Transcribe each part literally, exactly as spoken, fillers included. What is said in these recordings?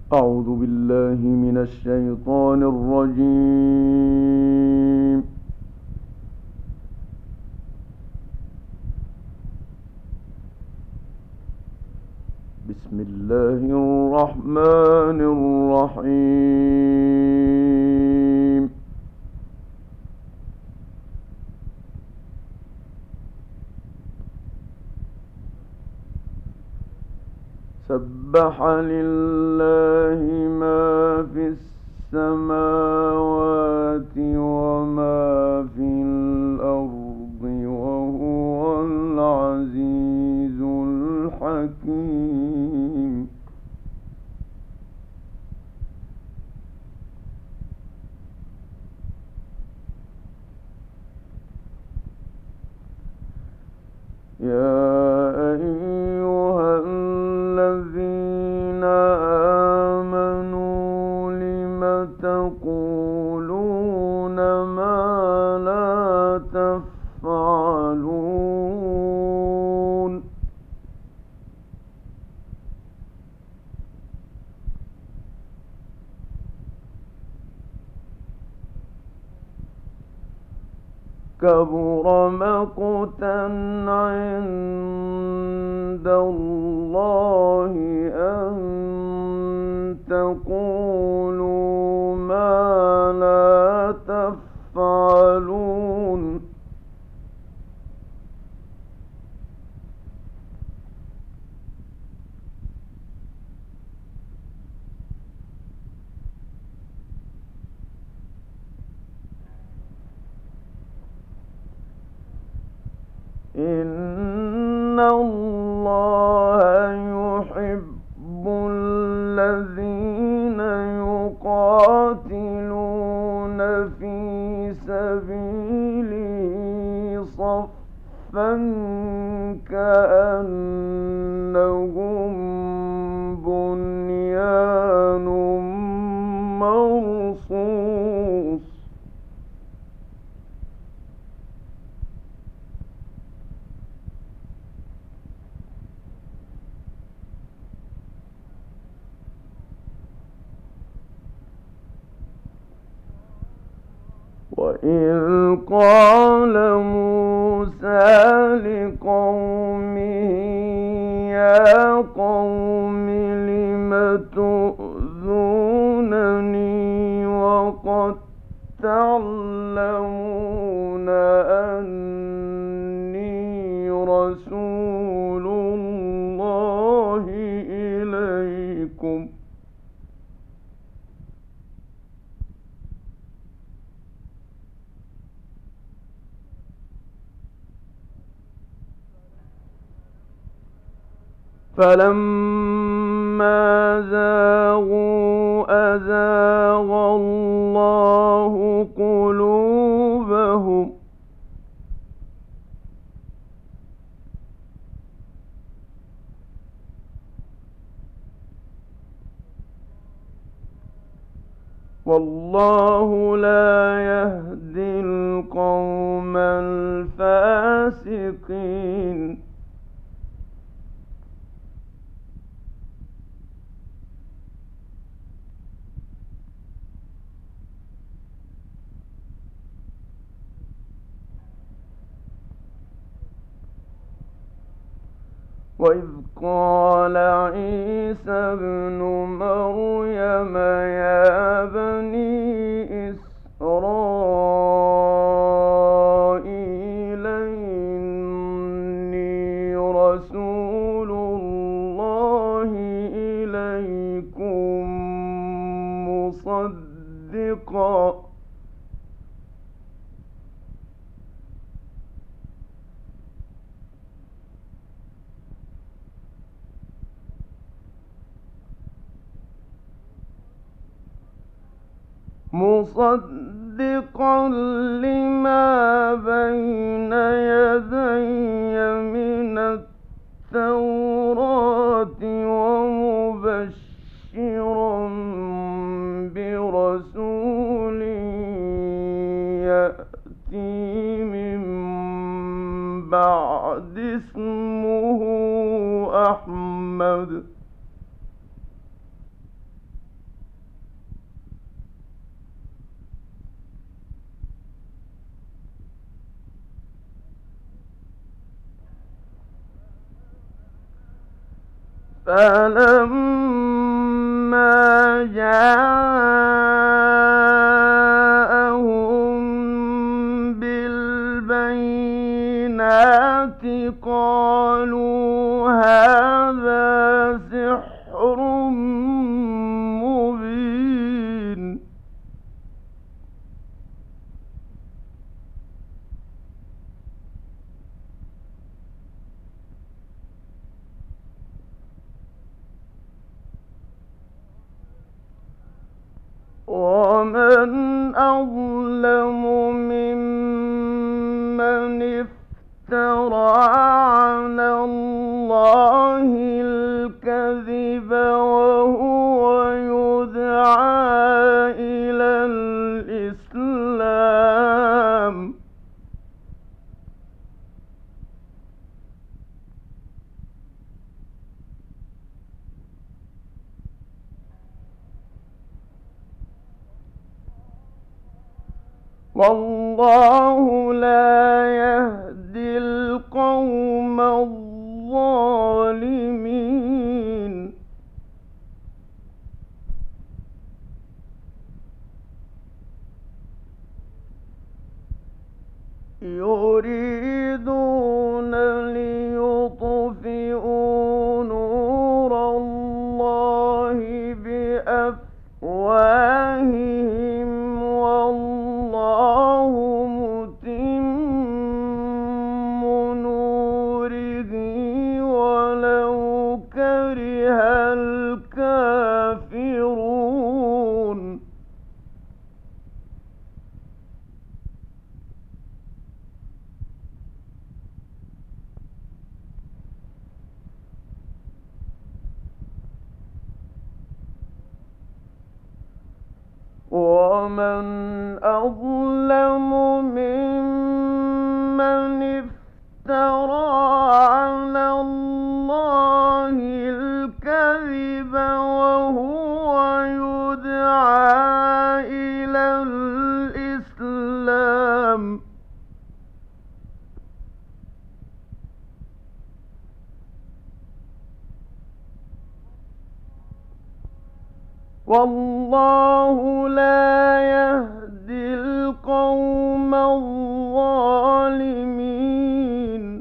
أعوذ بالله من الشيطان الرجيم. بسم الله الرحمن الرحيم. سبح لله ما في السماوات وما في الأرض وهو العزيز الحكيم. يا أيها الذين آمنوا لم تقولون ما لا تفعلون. كبر مقتا عند الله أن تقولوا ما لا تفعلون. إن الله يحب الذين يقاتلون في سبيله صفا كأنهم بنيان مرصوص. وإذ قال موسى لقومه يا قوم لم تؤذونني وقد تعلمون أني رسول الله إليكم. فلما زاغوا أزاغ الله قلوبهم والله لا يهدي القوم الفاسقين. وإذ قال عيسى ابن مريم يا بني إسرائيل إني رسول الله إليكم مصدقا مصدقا لما بين يدي من التوراة ومبشرا برسول يأتي من بعد اسمه أحمد فلما جاءهم بالبينات قالوا هذا سحر مبين. ومن أظلم ممن افترى على الله الكذب وهو يدعى إلى الإسلام. والله لا يهدي القوم الظالمين. يريدون ليطفئوا نور الله بأفواههم والله متم نوره ولو كره الكافرون. ومن أظلم ممن افترى على الله الكذب وهو يدعى إلى الإسلام. والله لا يهدي القوم الظالمين.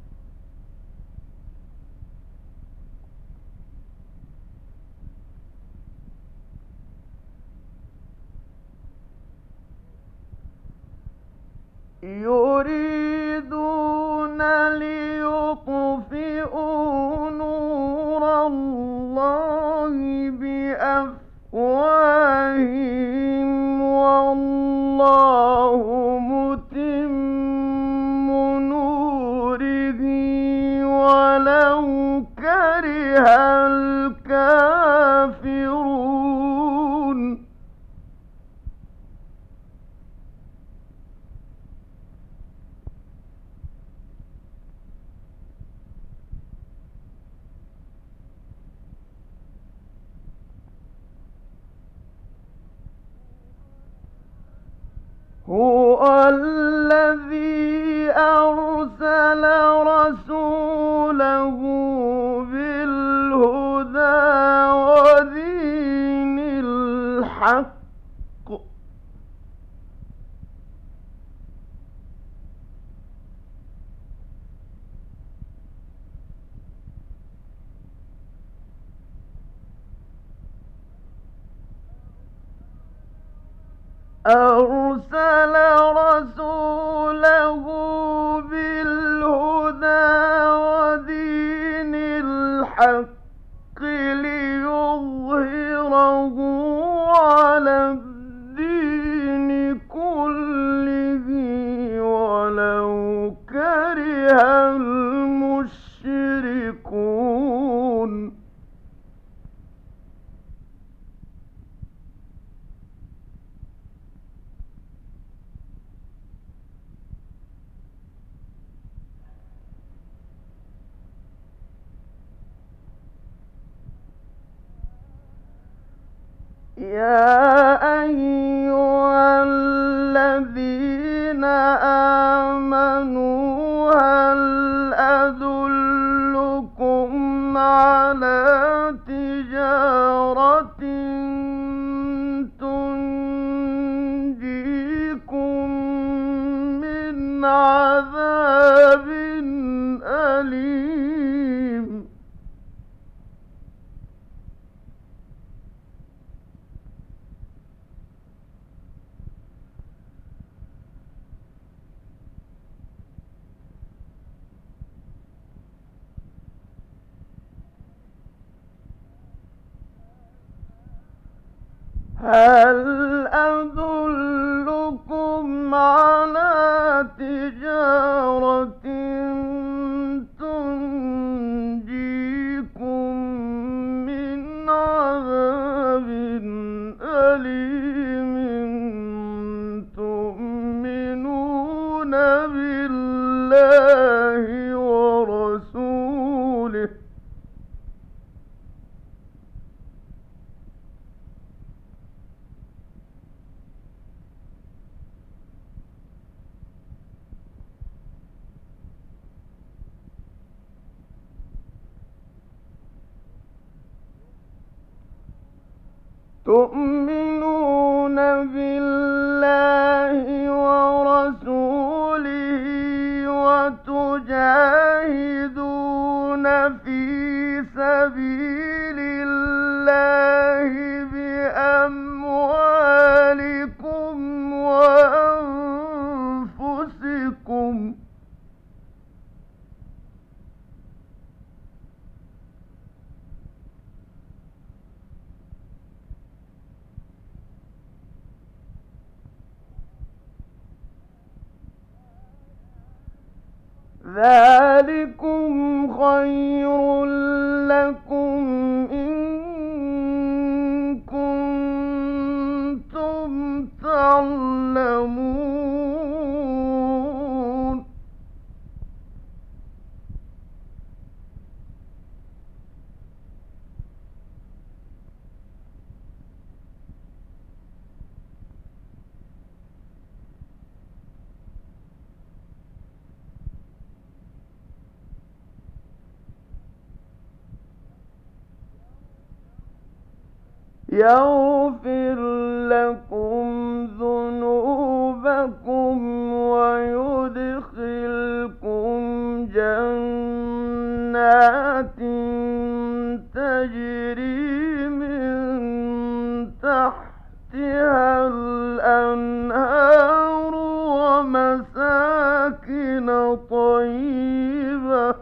يريدون ليطفئوا نور الله بأفواههم والله متم نوره ولو كره الكافرون. هو الذي أرسل رسوله بالهدى ودين الحق أرسل رسوله بالهدى ودين الحق ليظهره على الدين كله ولو كره المشركون. يا أيها الذين آمنوا هل أدلكم على هل أدلكم على تجارة تنجيكم من عذاب أليم تؤمنون بالله ورسوله تؤمنون بالله ورسوله وتجاهدون في سبيل الله بأموالكم وأنفسكم ذلكم خير لكم إن كنتم تعلمون يغفر لكم ذنوبكم ويدخلكم جنات تجري من تحتها الأنهار ومساكن طيبة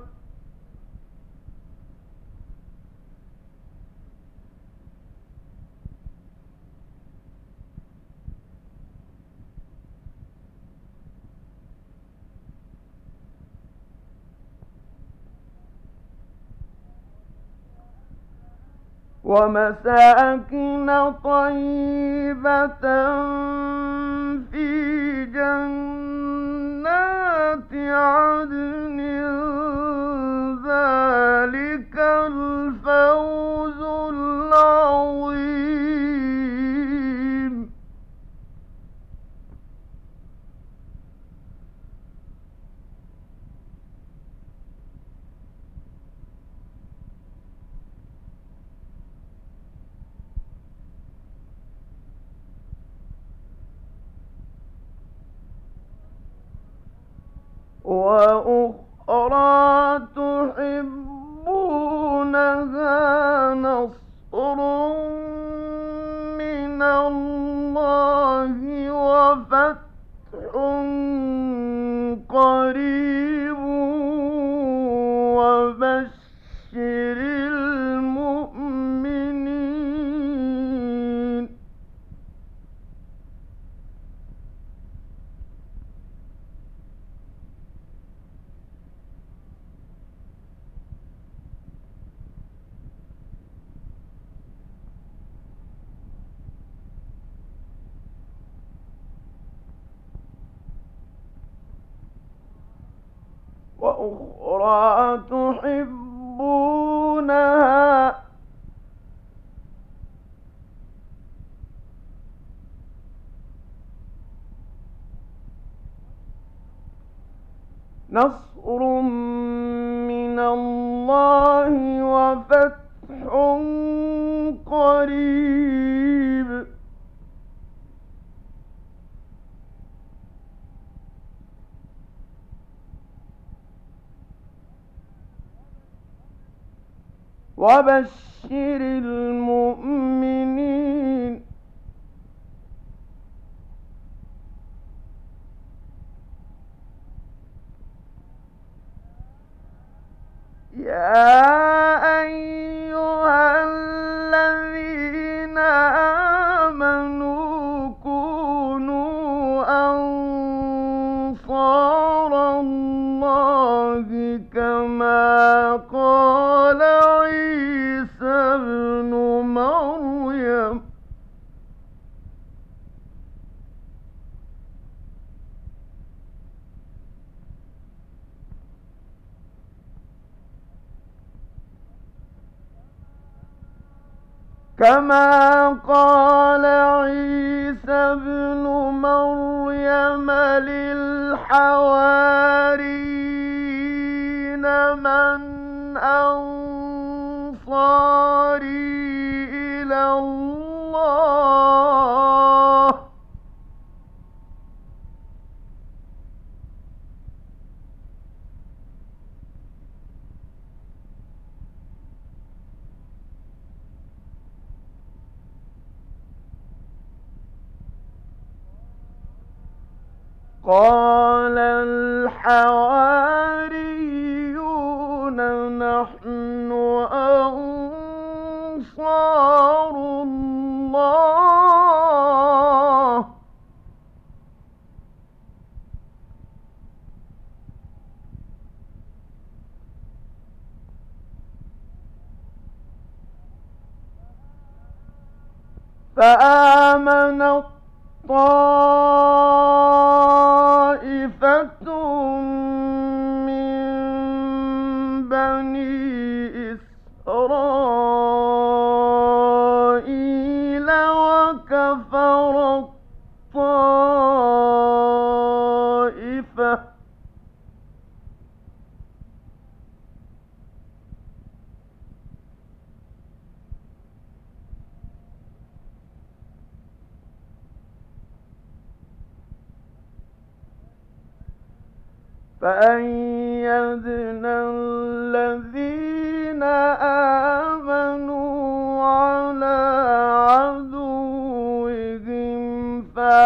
ومساكن طيبة في جنات عدن ذلك الفوز العظيم وأخرى تحبونها نصر من الله وفتح قريب وبشر المؤمنين وأخرى تحبونها نصر من الله وفتح قريب وبشر المؤمنين يا أيها الذين آمنوا كما قال عيسى ابن مريم للحواريين من أنصاري إلى الله قال الحواريون نحن أنصار الله فآمنت طائفة من بني إسرائيل وكفرت طائفة فأيدنا الذين آمنوا على عدوهم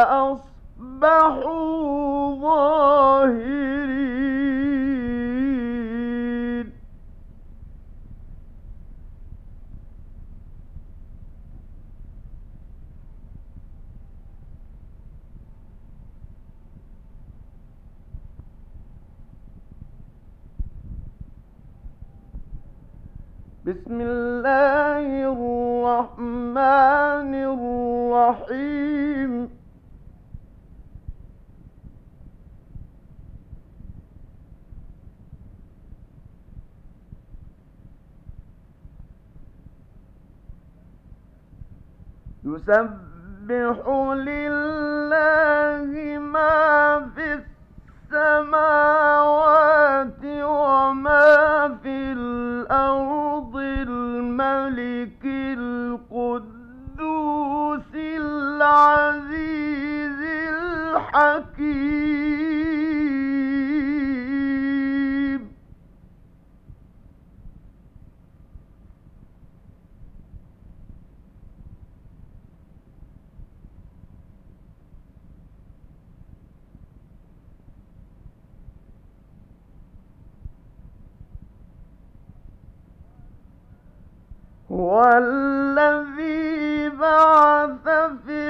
فأصبحوا ظاهرين بسم الله الرحمن الرحيم يسبح لله ما في السماوات وما في الأرض الملك القدوس العزيز الحكيم هو الذي بعث في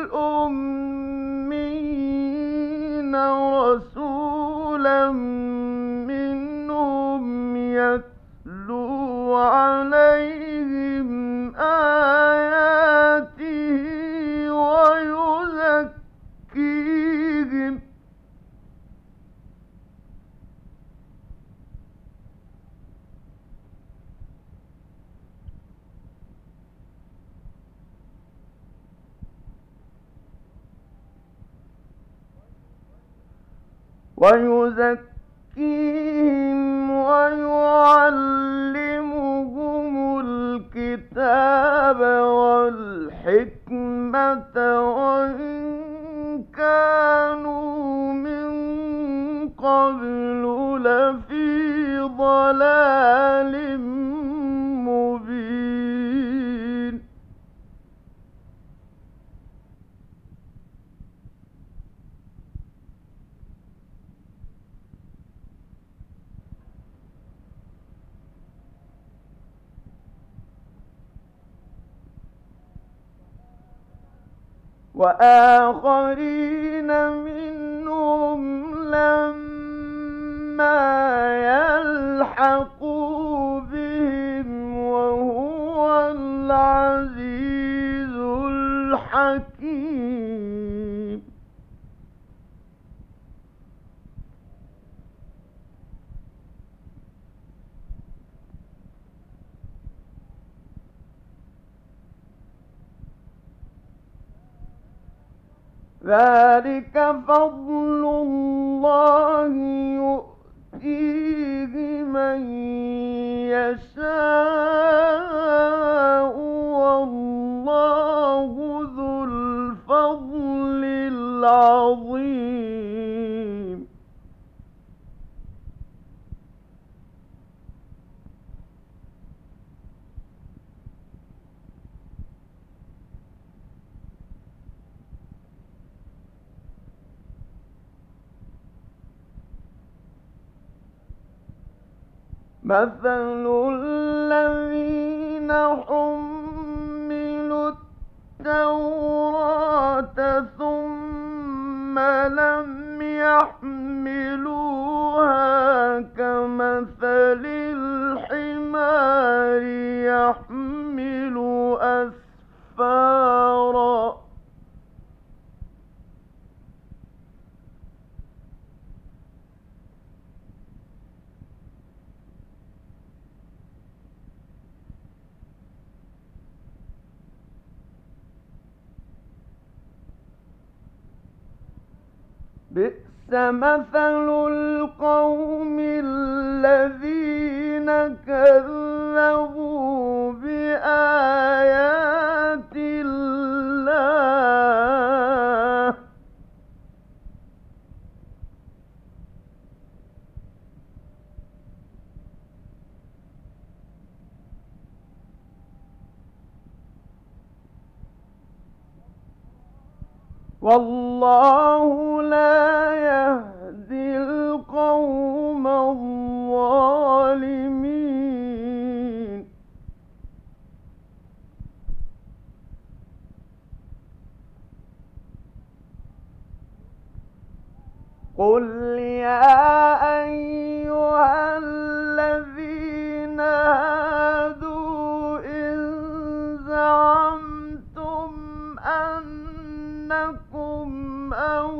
الأميين رسولا منهم يتلو عليهم آياته ويزكيهم ويزكيهم ويعلمهم الكتاب والحكمة وإن كانوا من قبل لفي ضلال مبين وآخرين منهم لما يلحقوا بهم وهو العزيز الحكيم ذلك فضل الله يؤتيه من يشاء والله ذو الفضل العظيم. مثل الذين حملوا التوراة ثم لم يحملوها كمثل الحمار يحمل أسفارا بئس مثل القوم الذين كذبوا بآيات الله والله لا يهدي القوم الظالمين. قل يا أيها الذين هادوا إن زعمتم أنكم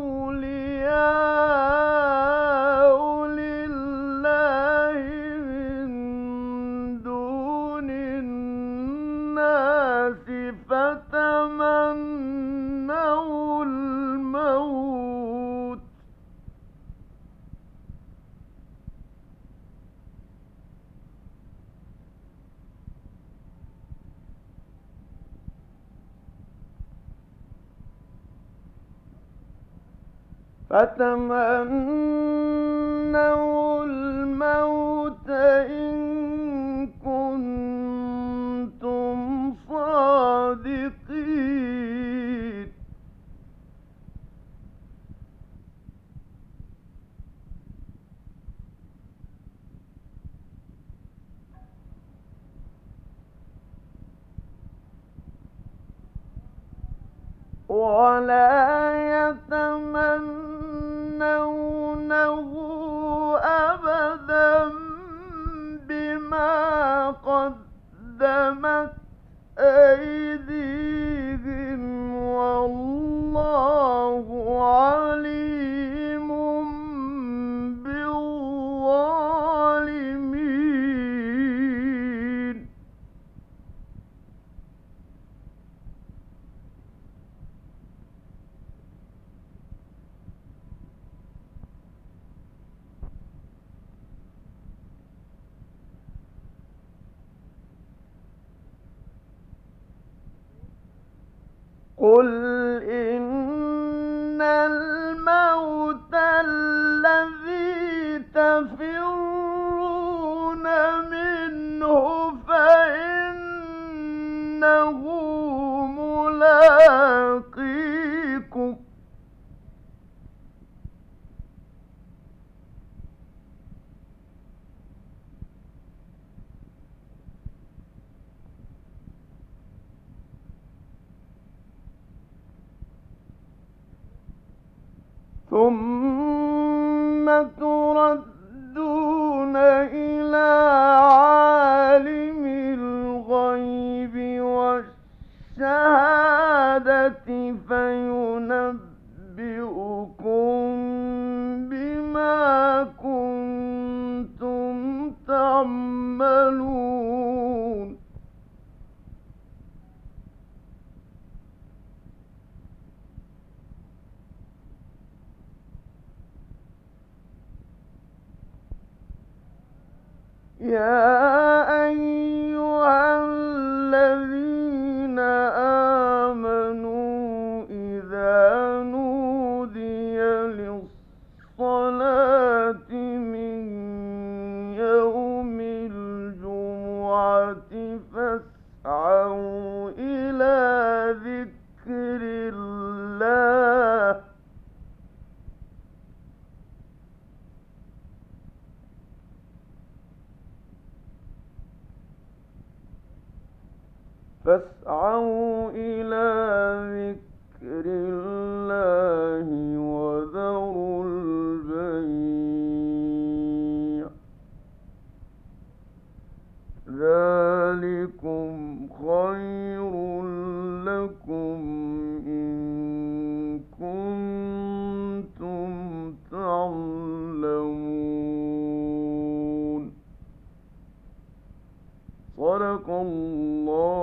أولياء لله من دون الناس فتمنوا الموت فتمنوا الموت إن كنتم صادقين. ولا يتمنونه أبدا بما قدمت أيديهم والله عليم بالظالمين. قل إن الموت الذي تفرون منه فإنه ملاقيكم ثم تردون إلى عالم الغيب والشهادة فينبئكم بما كنتم تعملون. يا أيها الذين آمنوا إذا نودي للصلاة من يوم الجمعة فاسعوا إلى ذكر الله فاسعوا إلى ذكر الله وذروا البيع ذلكم خير لكم إن كنتم تعلمون. صدق الله